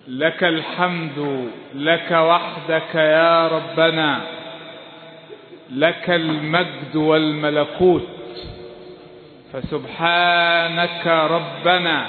لك الحمد لك وحدك يا ربنا، لك المجد والملكوت، فسبحانك ربنا.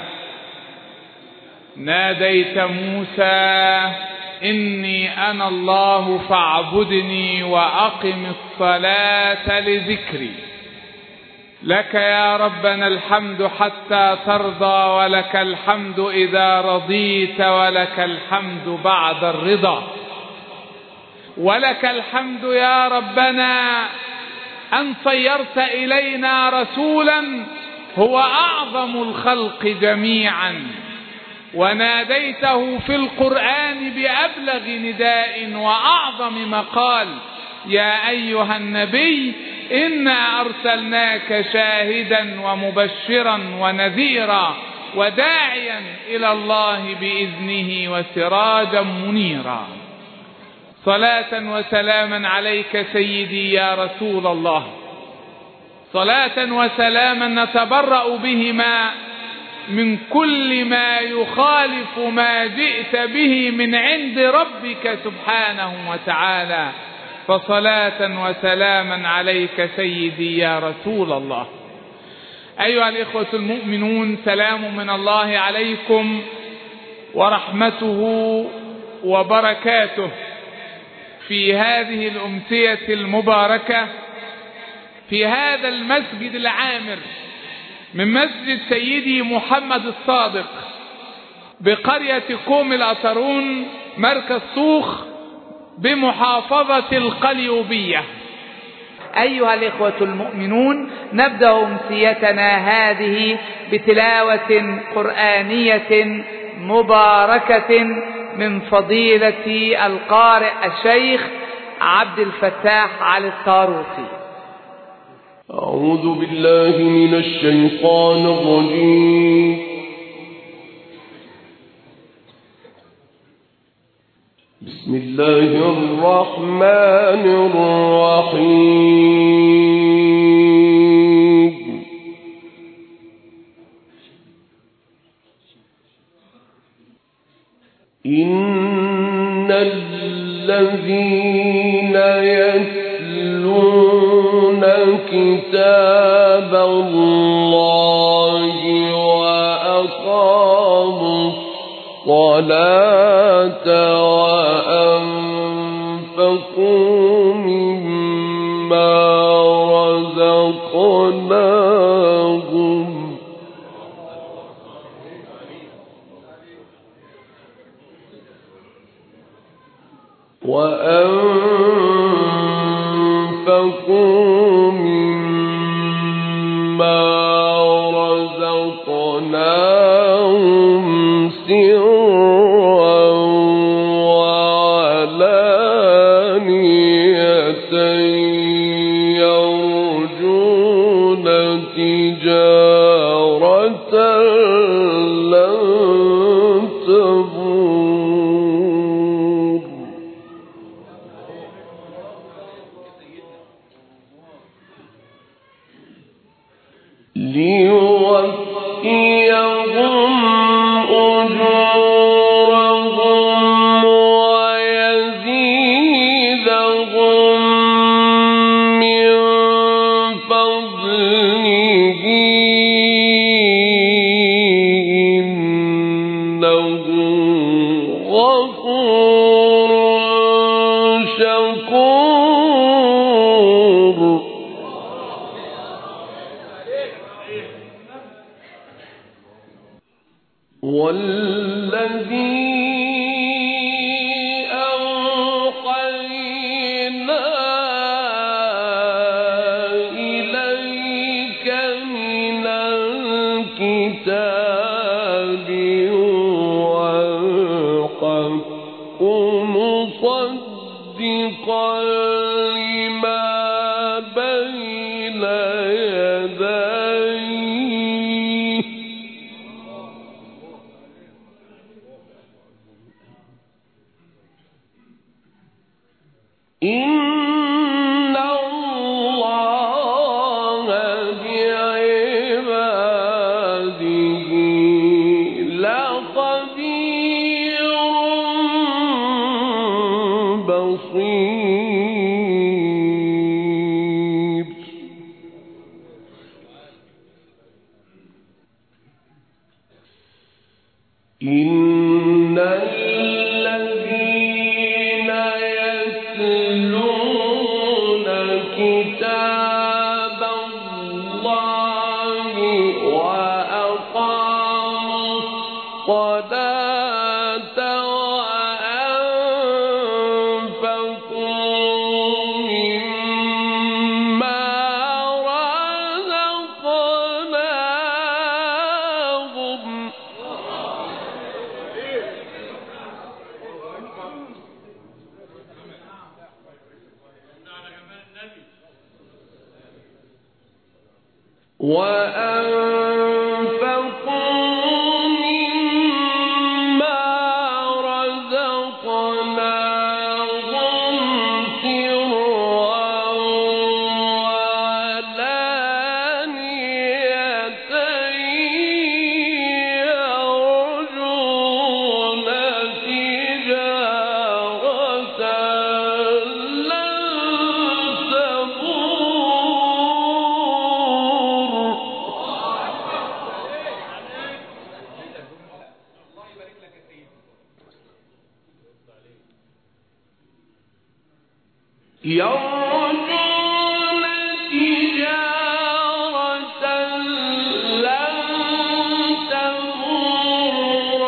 ناديت موسى إني أنا الله فاعبدني وأقم الصلاة لذكري. لك يا ربنا الحمد حتى ترضى، ولك الحمد إذا رضيت، ولك الحمد بعد الرضا. ولك الحمد يا ربنا أن صيرت إلينا رسولا هو أعظم الخلق جميعا، وناديته في القرآن بأبلغ نداء وأعظم مقال: يا أيها النبي إنا أرسلناك شاهدا ومبشرا ونذيرا وداعيا إلى الله بإذنه وسراجا منيرا. صلاة وسلاما عليك سيدي يا رسول الله، صلاة وسلاما نتبرأ بهما من كل ما يخالف ما جئت به من عند ربك سبحانه وتعالى. فصلاة وسلاما عليك سيدي يا رسول الله. أيها الإخوة المؤمنون، سلام من الله عليكم ورحمته وبركاته في هذه الأمسية المباركة في هذا المسجد العامر من مسجد سيدي محمد الصادق بقرية كوم الأطرون مركز صوخ بمحافظة القليوبية. أيها الإخوة المؤمنون، نبدأ أمسيتنا هذه بتلاوة قرآنية مباركة من فضيلة القارئ الشيخ عبد الفتاح علي الطاروسي. أعوذ بالله من الشيطان الرجيم. بسم الله الرحمن الرحيم. إن الذين يتلون كتاب الله وأقاموا الصلاة وأنفقوا مما رزقناهم سرا وعلانية يرجون تجارة لن تبور. ليوفيهم أجورهم ويزيدهم من فضله إنه غفور شكور. والذي أوحينا إليك من الكتاب هو الحق مصدقا لما بين يديه إن الله بعباده لخبير بصير. إن الذين يتلون كتاب الله وأقاموا الصلاة وأنفقوا مما رزقناهم يرجون تجارة لن تبور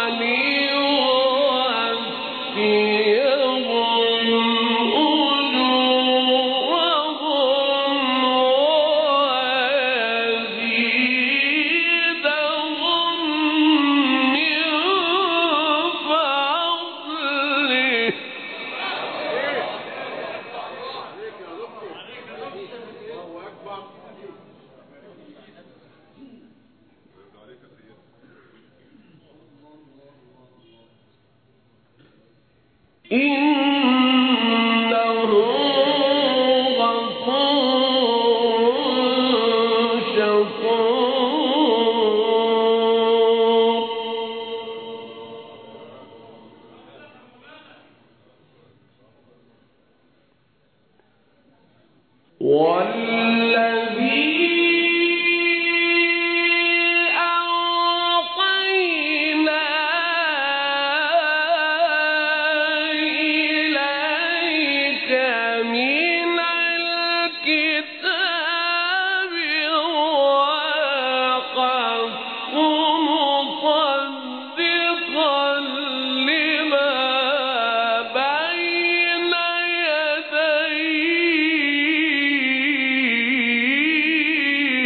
ليوفيهم أجورهم ويزيدهم من فضله. إنه غفور شكور. والذي أوحينا إليك من الكتاب هو الحق مصدقا لما بين يديه.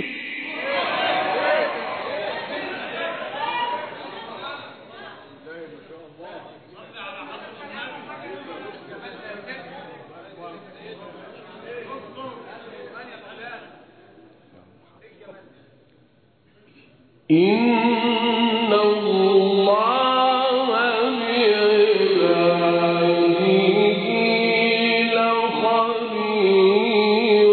إن الله بعباده لخبير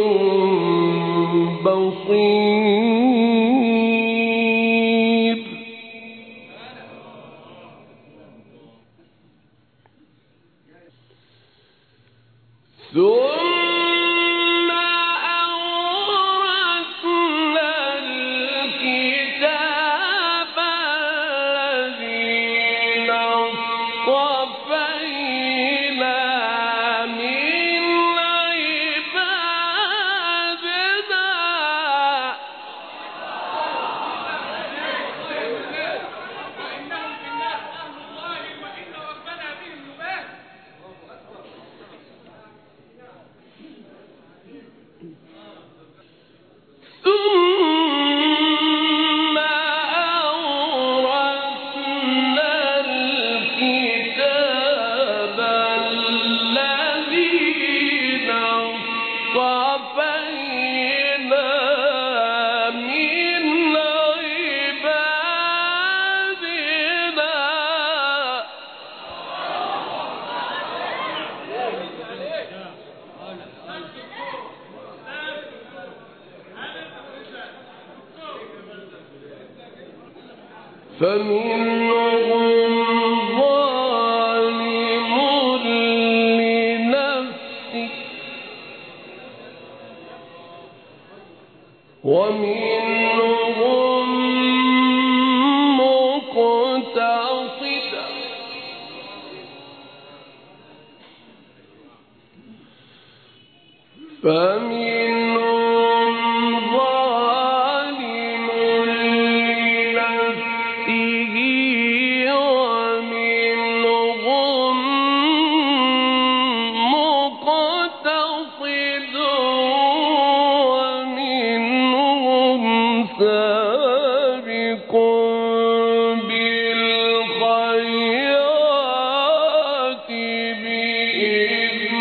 بصير. ثم أورثنا الكتاب الذين اصطفينا من عبادنا. ثم أورثنا الكتاب الذين اصطفينا من عبادنا. فمنهم ظالم لنفسه فمنهم ظالم لنفسه ومنهم مقتصد ومنهم سابق بالخيرات بإذن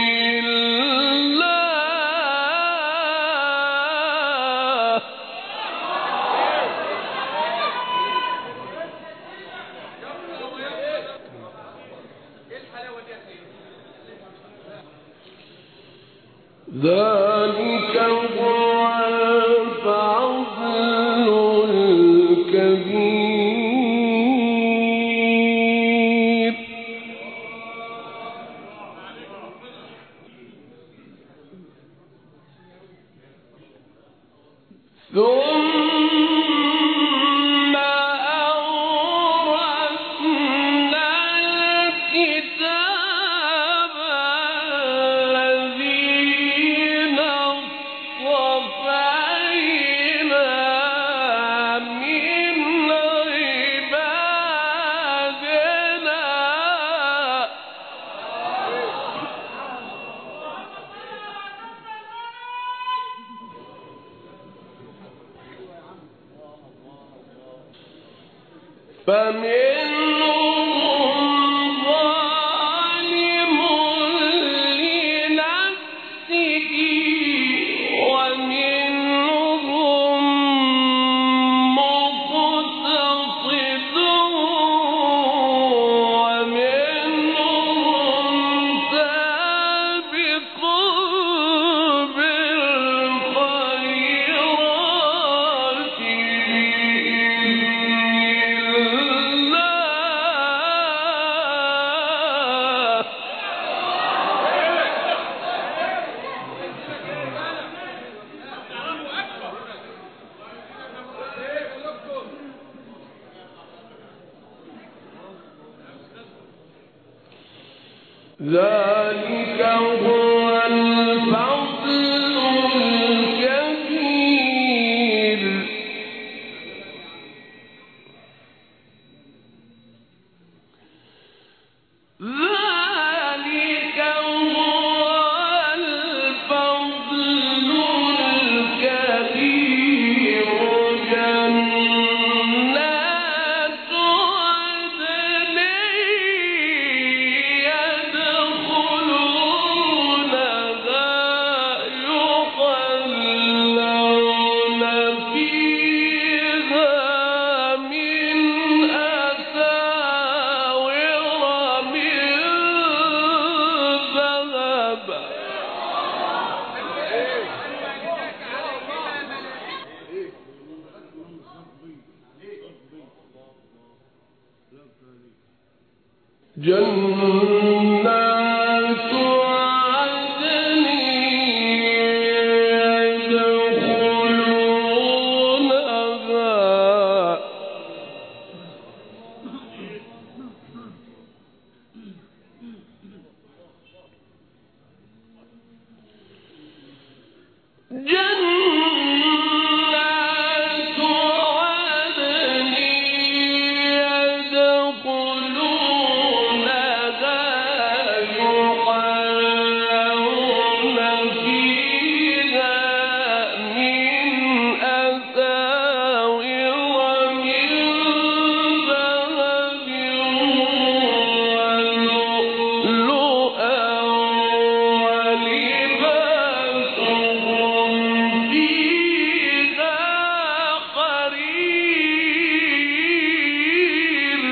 الله. ذلك هو الفضل الكبير. ثم أورثنا الكتاب الذين اصطفينا من عبادنا. فمنهم ظالم لنفسه ومنهم مقتصد ومنهم سابق بالخيرات بإذن الله. ذلك هو الفضل الكبير. ذلك هو الفضل الكبير. جنات عدن يدخلونها يحلون فيها من أساور من ذهب. جنات عدن يدخلونها جنات عدن يدخلونها يحلون فيها من أساور من ذهب ولؤلؤا ولباسهم فيها حرير.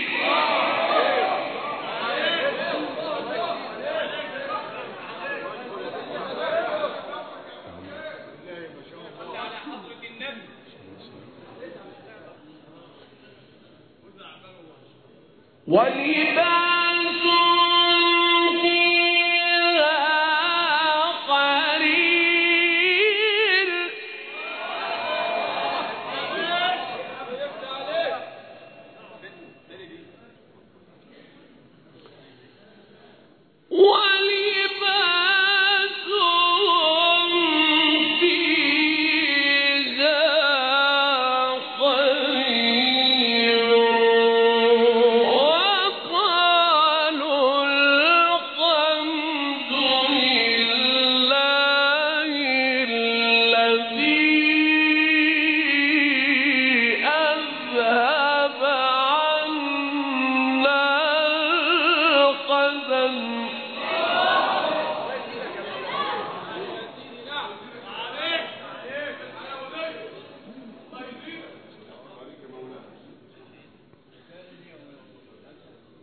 ولباسهم فيها حرير.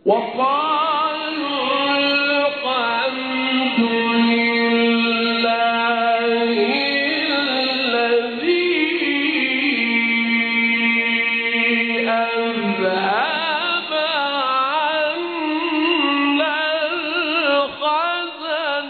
وقالوا الحمد لله الذي أذهب عنا الحزن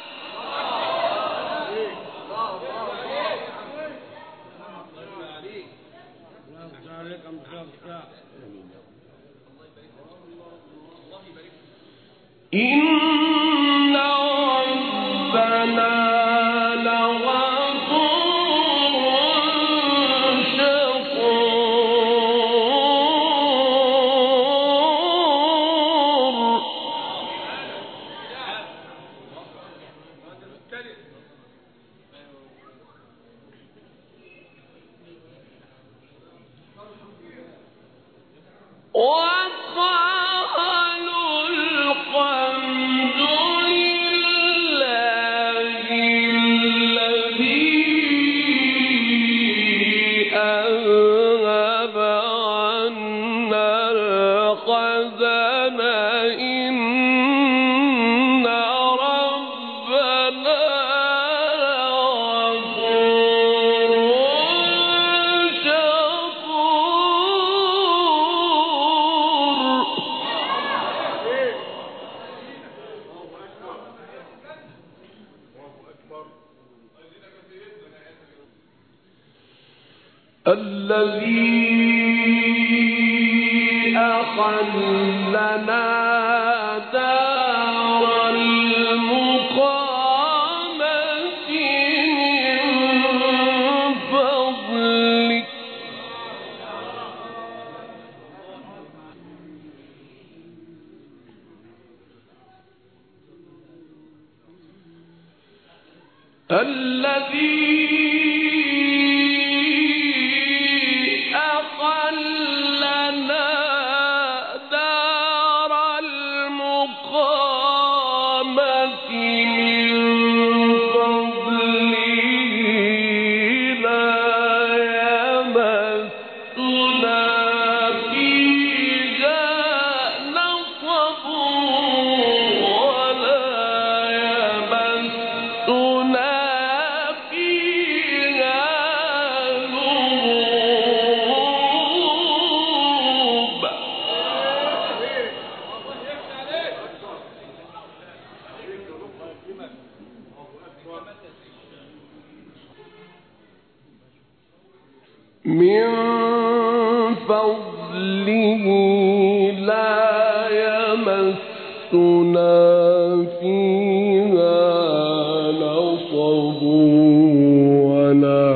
إن ربنا لغفور شكور وقالوا الحمد لله الذي أذهب عنا الحزن إن ربنا لغفور شكور الذي أحلنا دار المقامة من فضلك الذي أحلنا دار المقامة من فضله لا يمسنا فيها نصب ولا يمسنا فيها لغوب من فضله لا يمسنا فيها نصب ولا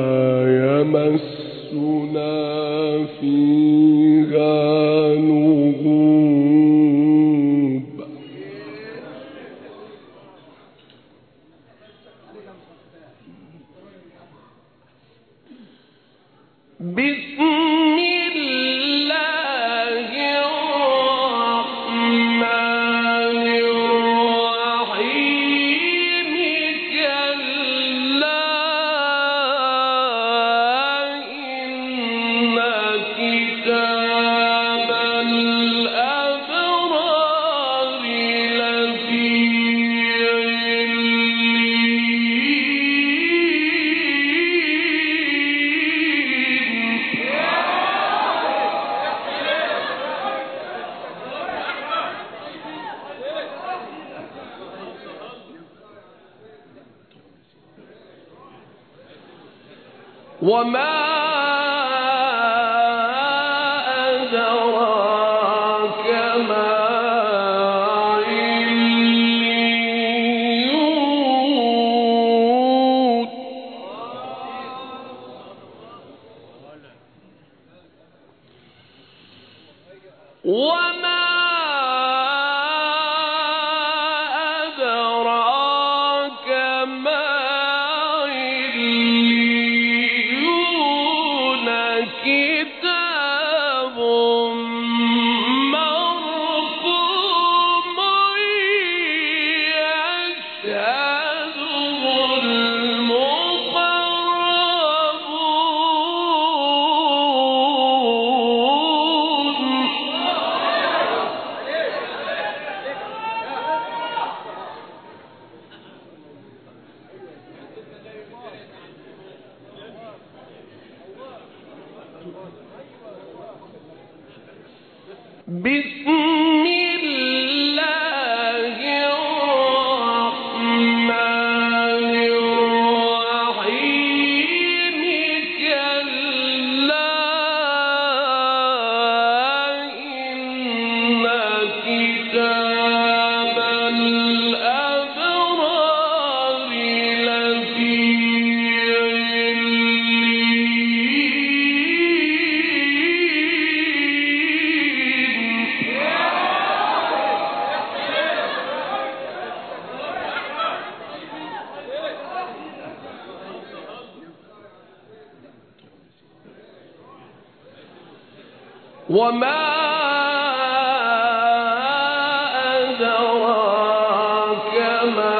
يمسنا فيها لغوب بسم الله الرحمن الرحيم كلا إن كتاب الأبرار لفي وما أدراك ما عليون وما أدراك ما عليون بسم الله الرحمن الرحيم كلا إن كتاب الأبرار لفي وما أدراك ما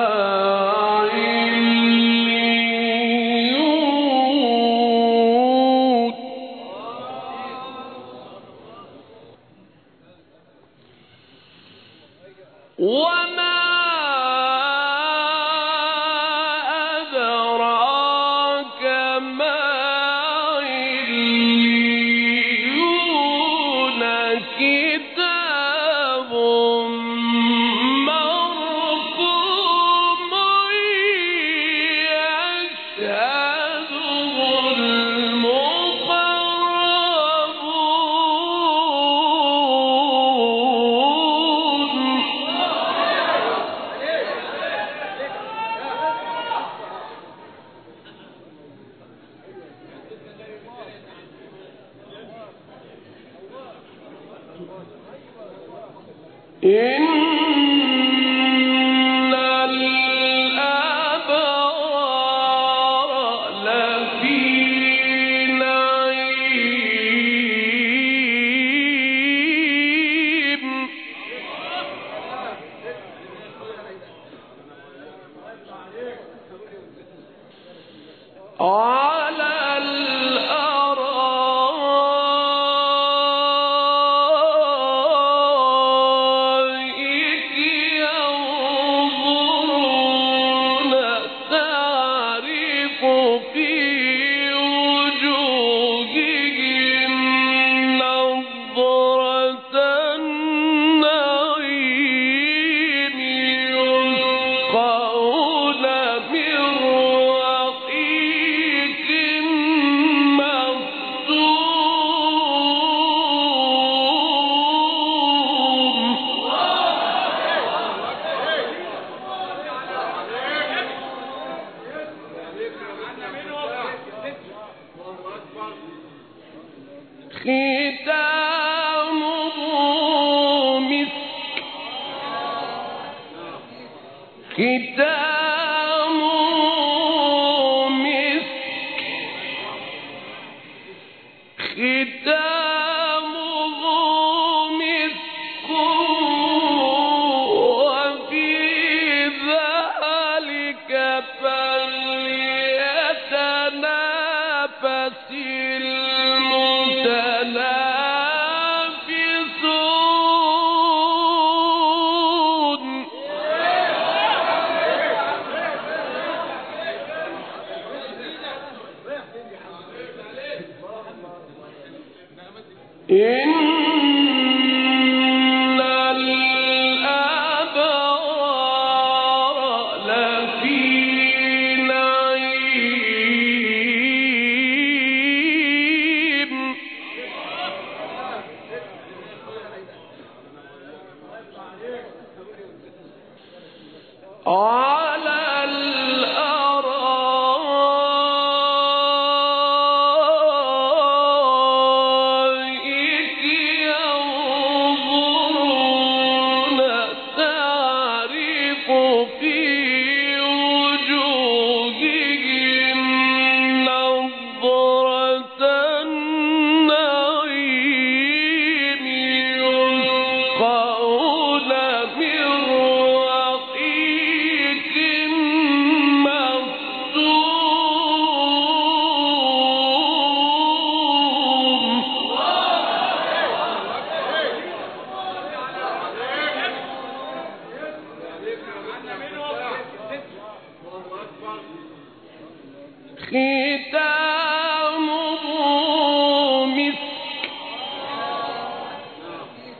عليون وما أدراك ما كتاب مرقوم يشهده المقربون إن الأبرار لفي نعيم على ختامه مسك ختامه مسك ختامه مسك وفي ذلك فليتنافس المتنافسون إن الأبرار لفي نعيم على الأرائك ينظرون تعرف في وجوههم نضرة النعيم يسقون من رحيق ختامه مسك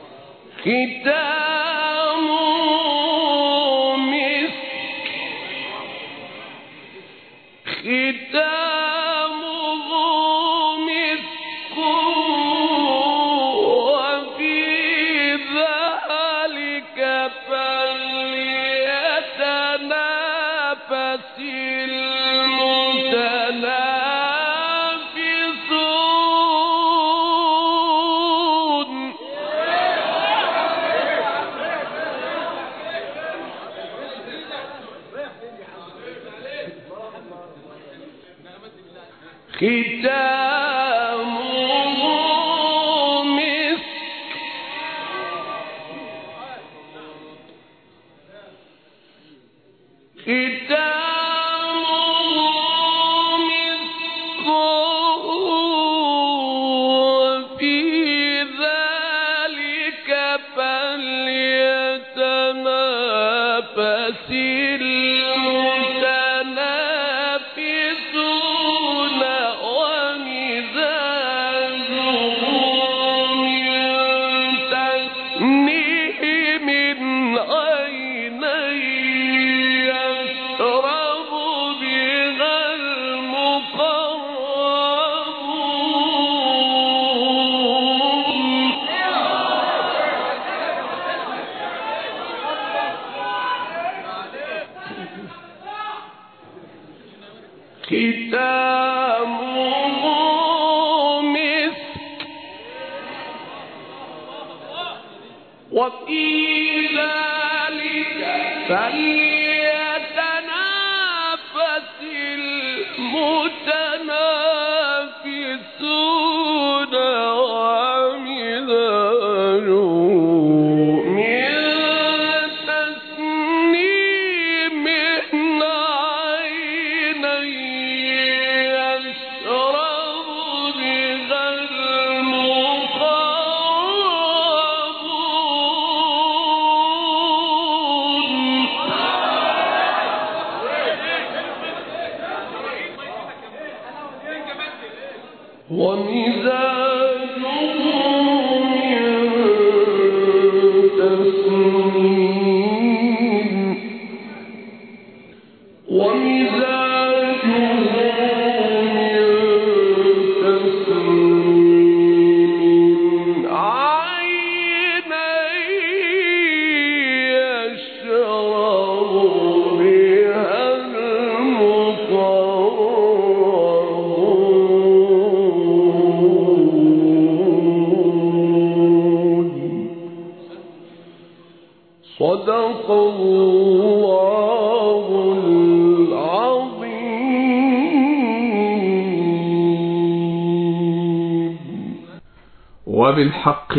وبالحق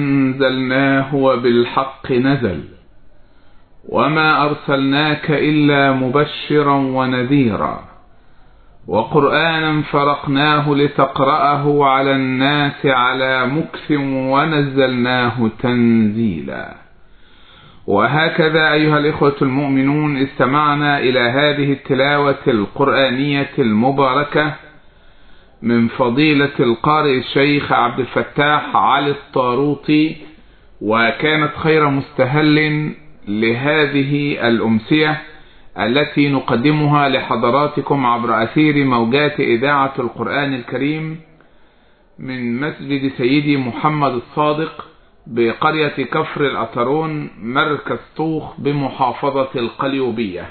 أنزلناه وبالحق نزل وما أرسلناك إلا مبشرا ونذيرا وقرآنا فرقناه لتقرأه على الناس على مكث ونزلناه تنزيلا. وهكذا أيها الإخوة المؤمنون استمعنا إلى هذه التلاوة القرآنية المباركة من فضيلة القارئ الشيخ عبد الفتاح علي الطاروطي، وكانت خير مستهل لهذه الأمسية التي نقدمها لحضراتكم عبر أثير موجات إذاعة القرآن الكريم من مسجد سيدي محمد الصادق بقرية كفر الأطرون مركز طوخ بمحافظة القليوبية.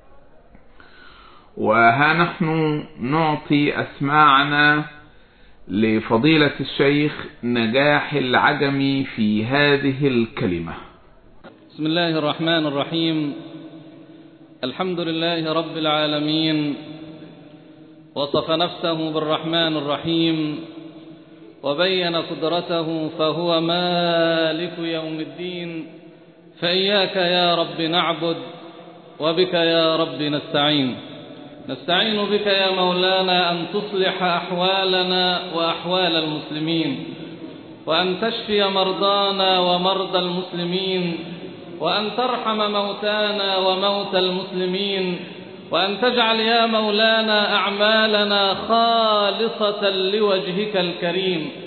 وها نحن نعطي أسماعنا لفضيلة الشيخ نجاح العجمي في هذه الكلمة. بسم الله الرحمن الرحيم. الحمد لله رب العالمين، وصف نفسه بالرحمن الرحيم وبين قدرته فهو مالك يوم الدين، فإياك يا رب نعبد وبك يا رب نستعين بك يا مولانا أن تصلح أحوالنا وأحوال المسلمين، وأن تشفي مرضانا ومرضى المسلمين، وأن ترحم موتانا وموتى المسلمين، وأن تجعل يا مولانا أعمالنا خالصة لوجهك الكريم،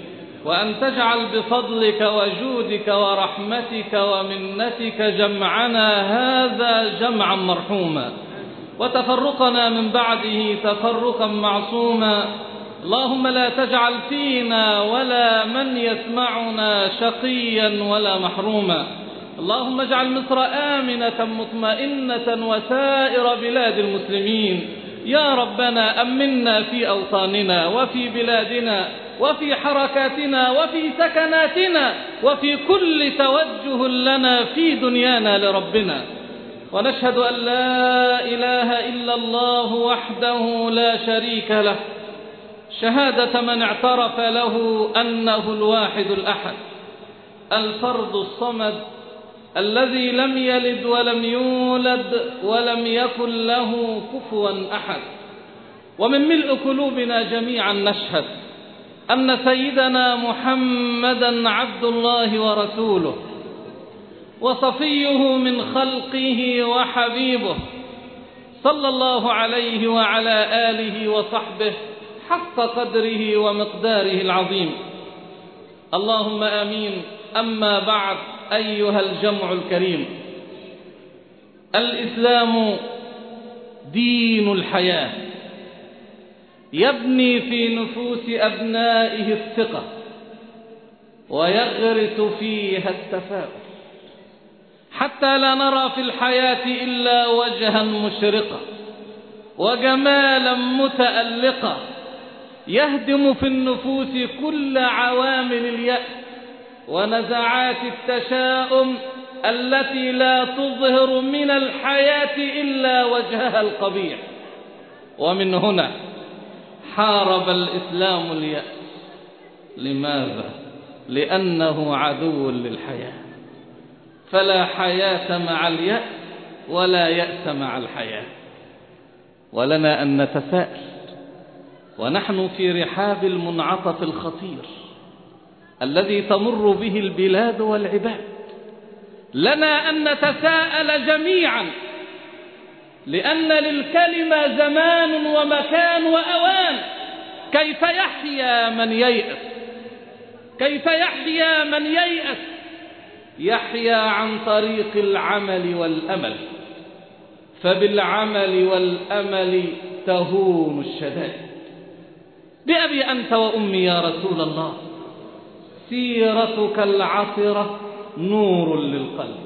وأن تجعل بفضلك وجودك ورحمتك ومنتك جمعنا هذا جمعا مرحوما، وتفرقنا من بعده تفرقا معصوما. اللهم لا تجعل فينا ولا من يسمعنا شقيا ولا محروما. اللهم اجعل مصر آمنة مطمئنة وسائر بلاد المسلمين. يا ربنا أمنا في أوطاننا وفي بلادنا وفي حركاتنا وفي سكناتنا وفي كل توجه لنا في دنيانا لربنا. ونشهد أن لا إله إلا الله وحده لا شريك له، شهادة من اعترف له أنه الواحد الأحد الفرد الصمد الذي لم يلد ولم يولد ولم يكن له كفوا أحد. ومن ملء قلوبنا جميعا نشهد أن سيدنا محمدا عبد الله ورسوله وصفيه من خلقه وحبيبه، صلى الله عليه وعلى آله وصحبه حق قدره ومقداره العظيم. اللهم آمين. أما بعد، أيها الجمع الكريم، الإسلام دين الحياة، يبني في نفوس أبنائه الثقة ويغرس فيها التفاؤل، حتى لا نرى في الحياة إلا وجها مشرقا وجمالا متألقا يهدم في النفوس كل عوامل اليأس ونزعات التشاؤم التي لا تظهر من الحياة إلا وجهها القبيح. ومن هنا حارب الإسلام اليأس. لماذا؟ لأنه عدو للحياة، فلا حياة مع اليأس ولا يأس مع الحياة. ولنا أن نتساءل ونحن في رحاب المنعطف الخطير الذي تمر به البلاد والعباد، لنا أن نتساءل جميعا، لأن للكلمة زمان ومكان وأوان. كيف يحيا من ييأس؟ كيف يحيا من ييأس؟ يحيا عن طريق العمل والأمل، فبالعمل والأمل تهون الشدائد. بأبي أنت وأمي يا رسول الله، سيرتك العطرة نور للقلب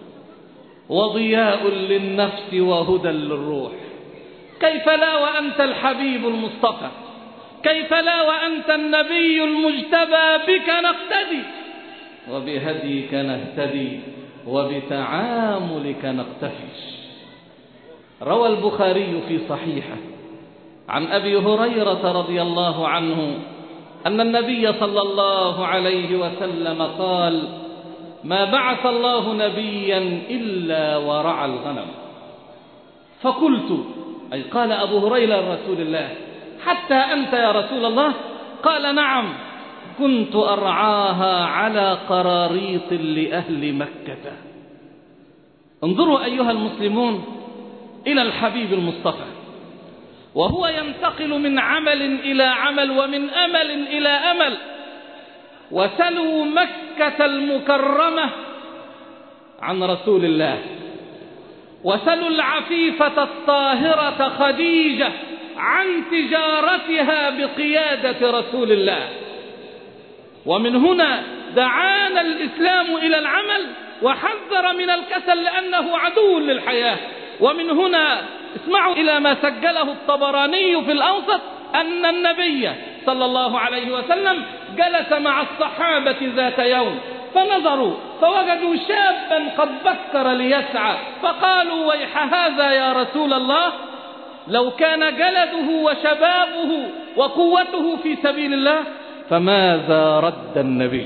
وضياء للنفس وهدى للروح. كيف لا وأنت الحبيب المصطفى؟ كيف لا وأنت النبي المجتبى؟ بك نقتدي وبهديك نهتدي وبتعاملك نقتفي. روى البخاري في صحيحه عن أبي هريرة رضي الله عنه أن النبي صلى الله عليه وسلم قال: ما بعث الله نبيا إلا ورعى الغنم. فقلت، أي قال أبو هريرة لرسول الله: حتى أنت يا رسول الله؟ قال: نعم، كنت أرعاها على قراريط لأهل مكة. انظروا أيها المسلمون إلى الحبيب المصطفى، وهو ينتقل من عمل إلى عمل ومن أمل إلى أمل. وسلوا مكة المكرمة عن رسول الله، وسلوا العفيفة الطاهرة خديجة عن تجارتها بقيادة رسول الله. ومن هنا دعانا الإسلام إلى العمل وحذر من الكسل لأنه عدو للحياة. ومن هنا اسمعوا إلى ما سجله الطبراني في الأوسط أن النبي صلى الله عليه وسلم جلس مع الصحابة ذات يوم فنظروا فوجدوا شابا قد بكر ليسعى، فقالوا: ويح هذا يا رسول الله، لو كان جلده وشبابه وقوته في سبيل الله فماذا رد النبي؟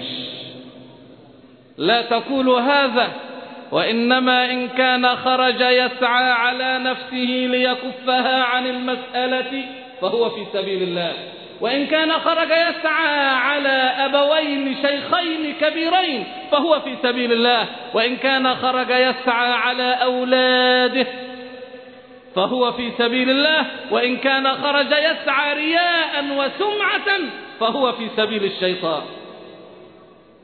لا تقولوا هذا، وإنما إن كان خرج يسعى على نفسه ليكفها عن المسألة فهو في سبيل الله، وإن كان خرج يسعى على أبوين شيخين كبيرين فهو في سبيل الله، وإن كان خرج يسعى على أولاده فهو في سبيل الله، وإن كان خرج يسعى رياء وسمعة فهو في سبيل الشيطان.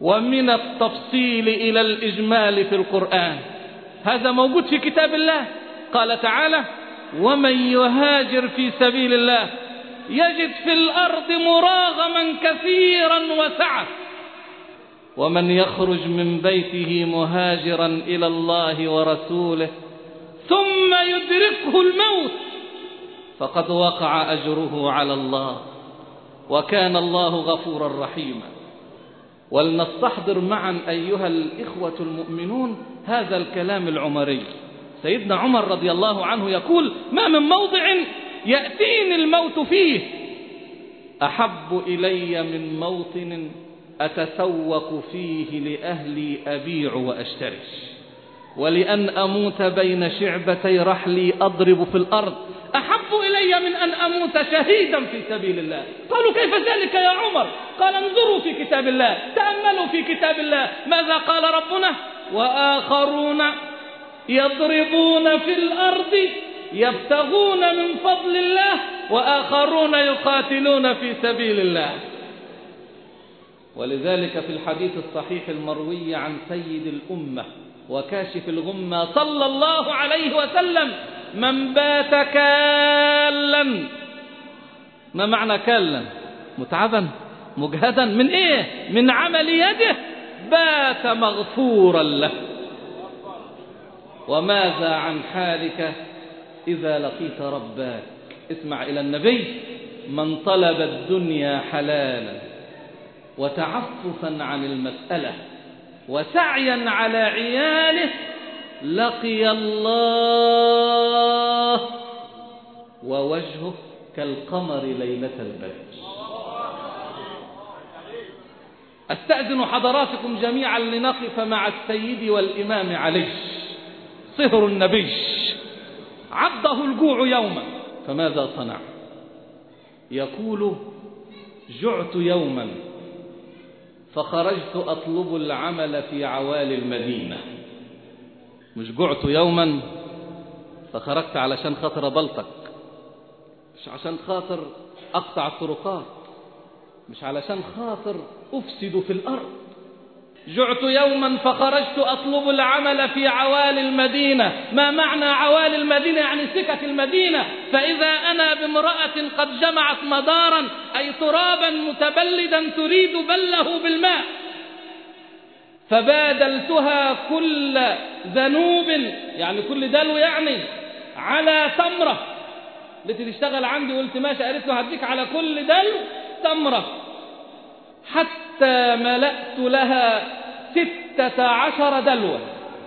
ومن التفصيل إلى الإجمال في القرآن. هذا موجود في كتاب الله. قال تعالى: ومن يهاجر في سبيل الله يجد في الأرض مراغما كثيرا وسعة، ومن يخرج من بيته مهاجرا إلى الله ورسوله ثم يدركه الموت فقد وقع أجره على الله وكان الله غفورا رحيما. ولنستحضر معا أيها الإخوة المؤمنون هذا الكلام العمري. سيدنا عمر رضي الله عنه يقول: ما من موضع يأتيني الموت فيه أحب إلي من موطن أتسوق فيه لأهلي أبيع وأشتري، ولأن أموت بين شعبتي رحلي أضرب في الأرض أحب إلي من أن أموت شهيدا في سبيل الله. قالوا: كيف ذلك يا عمر؟ قال: انظروا في كتاب الله، تأملوا في كتاب الله، ماذا قال ربنا؟ وآخرون يضربون في الأرض يبتغون من فضل الله وآخرون يقاتلون في سبيل الله. ولذلك في الحديث الصحيح المروي عن سيد الأمة وكاشف الغمة صلى الله عليه وسلم: من بات كالا. ما معنى كالا؟ متعبا مجهدا من ايه؟ من عمل يده، بات مغفورا له. وماذا عن حالك إذا لقيت ربك؟ اسمع إلى النبي: من طلب الدنيا حلالا وتعففا عن المسألة وسعيا على عياله لقي الله ووجهه كالقمر ليلة البدر. أستأذن حضراتكم جميعا لنقف مع السيد والإمام علي صهر النبي. عضه الجوع يوما فماذا صنع؟ يقول: جعت يوما فخرجت أطلب العمل في عوالي المدينة. مش جعت يوما فخرجت علشان خاطر بلطك، مش عشان خاطر أقطع الطرقات، مش علشان خاطر أفسد في الأرض. جعت يوما فخرجت أطلب العمل في عوالي المدينة. ما معنى عوالي المدينة؟ يعني سكك المدينة. فإذا أنا بامرأة قد جمعت مدارا أي ترابا متبلدا تريد بله بالماء، فبادلتها كل ذنوب يعني كل دلو يعني على تمرة. التي تشتغل عندي قلت ماشي، قالت له هديك على كل دلو تمرة، حتى ملأت لها 16 دلوة،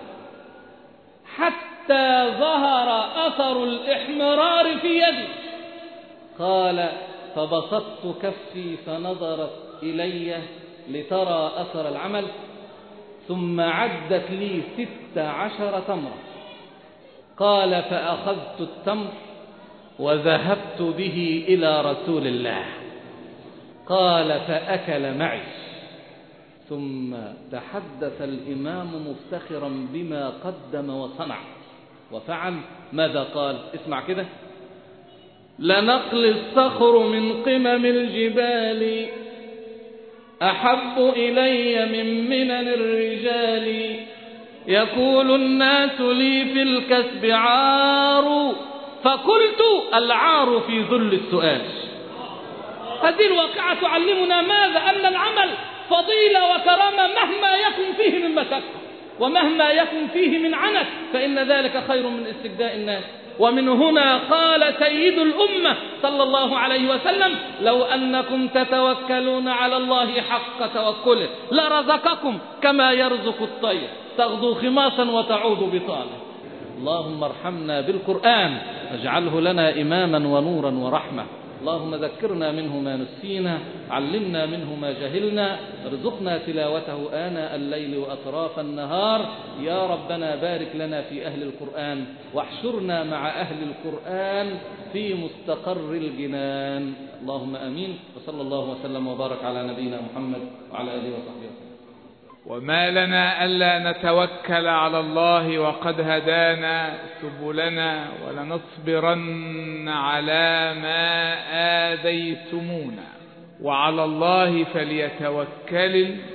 حتى ظهر أثر الإحمرار في يدي. قال: فبسطت كفي فنظرت إلي لترى أثر العمل، ثم عدت لي 16 تمرة. قال: فأخذت التمر وذهبت به إلى رسول الله. قال: فأكل معي. ثم تحدث الإمام مفتخرا بما قدم وصنع وفعل. ماذا قال؟ اسمع كده: لنقل الصخر من قمم الجبال أحب إلي من منن الرجال، يقول الناس لي في الكسب عار، فقلت العار في ذل السؤال. هذه الواقعة تعلمنا ماذا؟ أن العمل فضيلة وكرامة مهما يكن فيه من مشقة ومهما يكن فيه من عنت، فإن ذلك خير من استجداء الناس. ومن هنا قال سيد الأمة صلى الله عليه وسلم: لو أنكم تتوكلون على الله حق توكله لرزقكم كما يرزق الطير تغدو خماصا وتعود بطانا. اللهم ارحمنا بالقرآن، واجعله لنا إماما ونورا ورحمة. اللهم ذكرنا منه ما نسينا، علمنا منه ما جهلنا، ارزقنا تلاوته آناء الليل وأطراف النهار. يا ربنا بارك لنا في أهل القرآن، واحشرنا مع أهل القرآن في مستقر الجنان. اللهم أمين. وصلى الله وسلم وبارك على نبينا محمد وعلى آله وصحبه وسلم. وما لنا ألا نتوكل على الله وقد هدانا سبلنا ولنصبرن على ما آذيتمونا وعلى الله فليتوكل المتوكلون.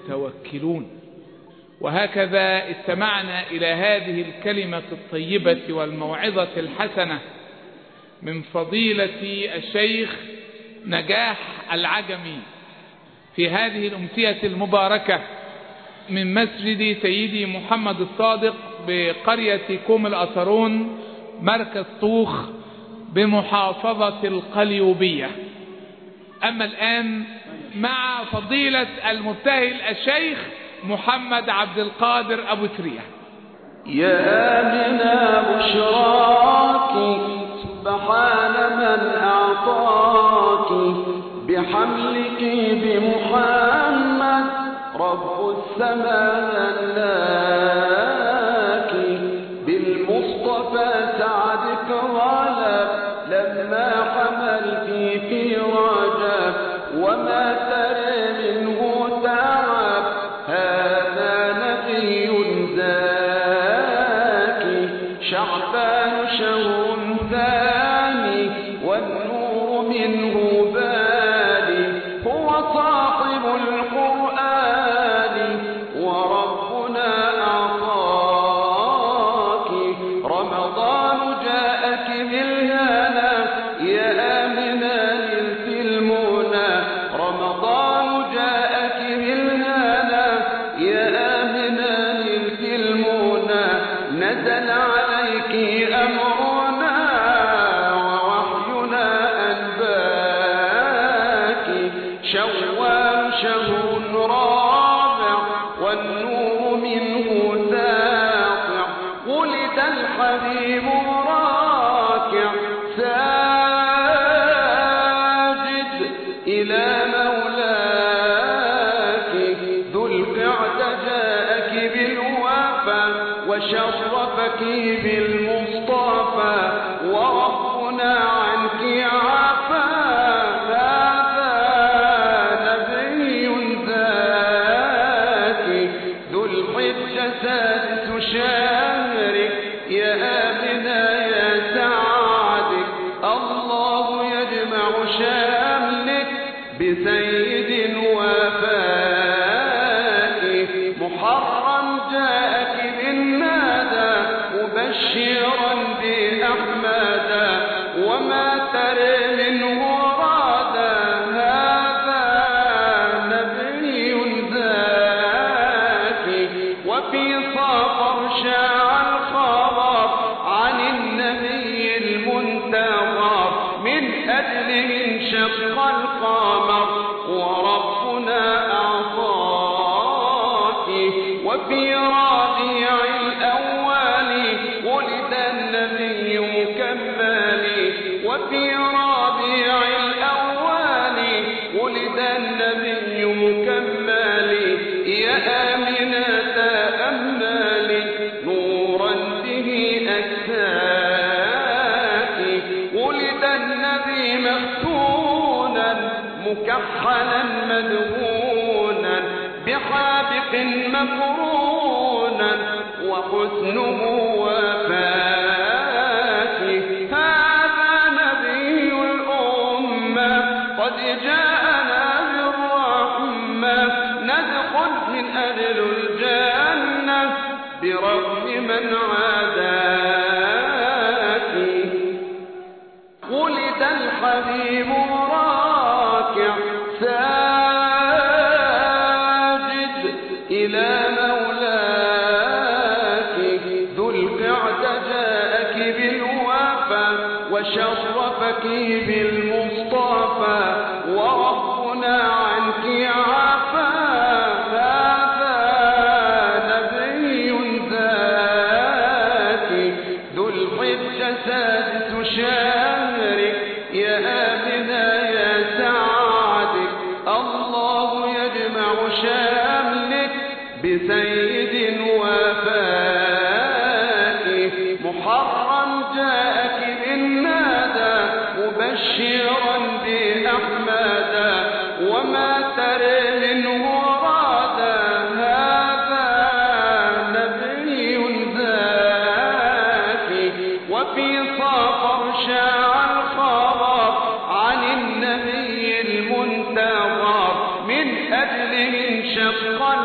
المتوكلون. وهكذا استمعنا إلى هذه الكلمة الطيبة والموعظة الحسنة من فضيلة الشيخ نجاح العجمي في هذه الأمسية المباركة من مسجد سيدي محمد الصادق بقرية كوم الأثرون مركز طوخ بمحافظة القليوبية. أما الآن مع فضيلة المبتهل الشيخ محمد عبد القادر أبو ترية. يا آمنة بشراك سبحان من أعطاك بحملك بمحمد رب السماء لك بالمصطفى سعدك غلب لما حملت في رجب وما ترى منه تعب هذا نبي زاكي شعبان شهر ثاني والنور منه بالي هو صاحب القرآن وربنا أعطاك رمضان جاءك بالهنا يا آمنة نلت المنى رمضان جاءك بالهنا يا آمنة نلت المنى نزل عليك أمرنا ووحينا أنباك شوال شهر رابع والنور منه ساطع ولد الحبيب راكع ساجد إلى مولاك ذو القعدة جاءك بالوفا وشرفك بالمصطفى وربنا عنك عفا هذا نبي ذاكي ذو الحجة سادس شهرك يا آمنة يا سعدك الله يجمع شملك بسيد وفاك محرم جاءك بالنادى مبشرا بأحمد وما ترى منه رادا هذا نبي ذاكي وفي صفر شاع الخبر عن النبي المنتظر من أجله انشق القمر وربنا أعطاك وفي ربيع الأول ولد النبي مكمل وفي ربيع الأول ولد النبي مكمل يا آمنة تأملي نورا به أكساك ولد النبي مختونا مكحلا مدهونا بحابق مقرونا وحسنه وفاك هذا نبي الأمة قد جاءنا بالرحمة ندخل من أجل الجنة برغم من عاداك ولد الحبيب راكع ساجد إلى مولاك ذو القعدة جاءك بالوفا وشرفك بالمصطفى وربنا عنك عفا هذا نبي ذاكي ذو الحجة سادس شهرك يا آمنة يا سعدك الله يجمع شملك بسيد وفاك محرم جاءك بالنادى مبشرا بأحمد وما ترى منه رادا هذا نبي ذاكي وفي صفر شاع الخبر عن النبي المنتظر من أجله انشق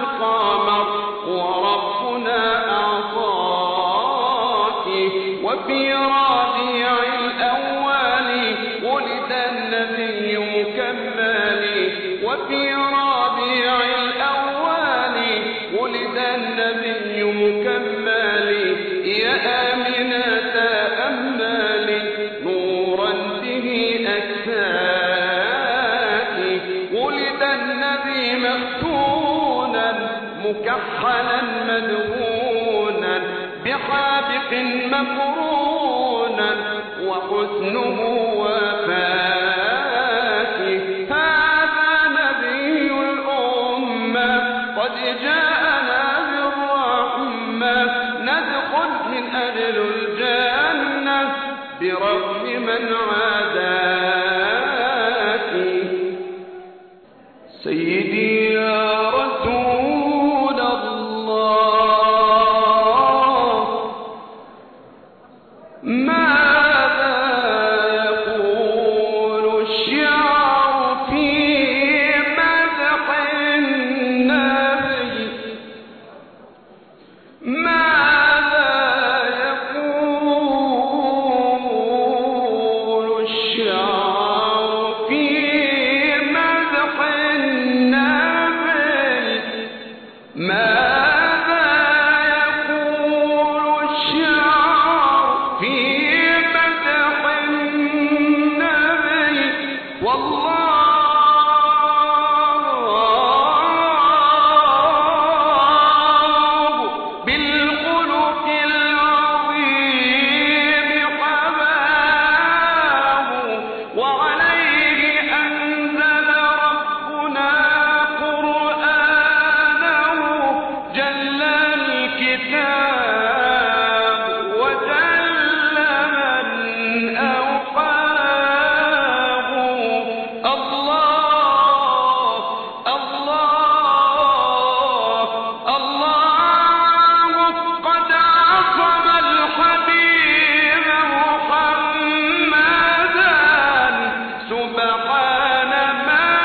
وفي ربيع الأول ولد النبي مكمل وفي ربيع الأول ولد النبي مكمل يا آمنة أمالي نورا به أكساكي ولد النبي مختونا مكحلا مدهونا بحابق مكرونا وحسنه وفاكي هذا نبي الأمة قد جاءنا بالرحمة ندخل من أجل الجنة برغم من عاداكي سيدي يا رسول الله ماذا يقول الشعر في مدح النبي ماذا يقول الشعر في مدح النبي ماذا يقول الشعر في مدح النبي والله بالخلق العظيم حماه وعليه أنزل ربنا قرآنه جل الكتاب وجل من أوحاه الله الله الله قد عصم الحبيب محمدا سبحان من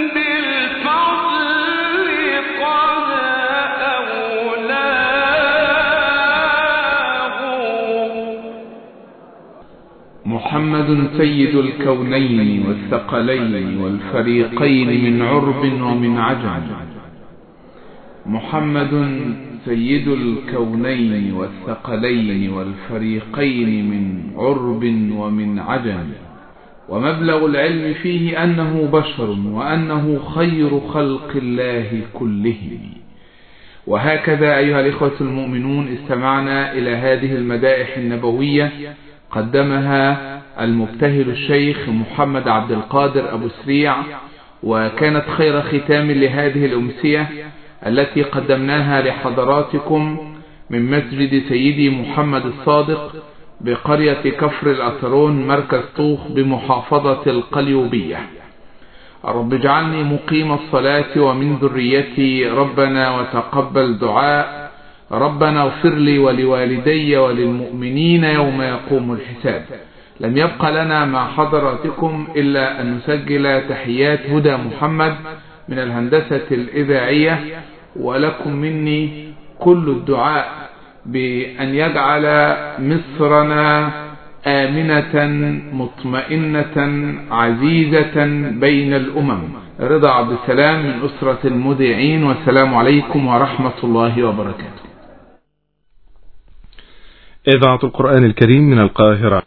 بالفضل قد أولاه محمد سيد الكونين والثقلين والفريقين من عرب ومن عجم محمد سيد الكونين والثقلين والفريقين من عرب ومن عجم ومبلغ العلم فيه أنه بشر وأنه خير خلق الله كلهم. وهكذا أيها الإخوة المؤمنون استمعنا إلى هذه المدائح النبوية قدمها المبتهل الشيخ محمد عبد القادر أبو سريع، وكانت خير ختام لهذه الأمسية التي قدمناها لحضراتكم من مسجد سيدي محمد الصادق بقرية كفر الأترون مركز طوخ بمحافظة القليوبية. رب اجعلني مقيم الصلاة ومن ذريتي ربنا وتقبل دعاء ربنا اغفر لي ولوالدي وللمؤمنين يوم يقوم الحساب. لم يبق لنا مع حضراتكم إلا أن نسجل تحيات هدى محمد من الهندسة الإذاعية، ولكم مني كل الدعاء بأن يجعل مصرنا آمنة مطمئنة عزيزة بين الأمم. رضا عبد السلام من أسرة المذيعين، والسلام عليكم ورحمة الله وبركاته. إذاعة القرآن الكريم من القاهرة.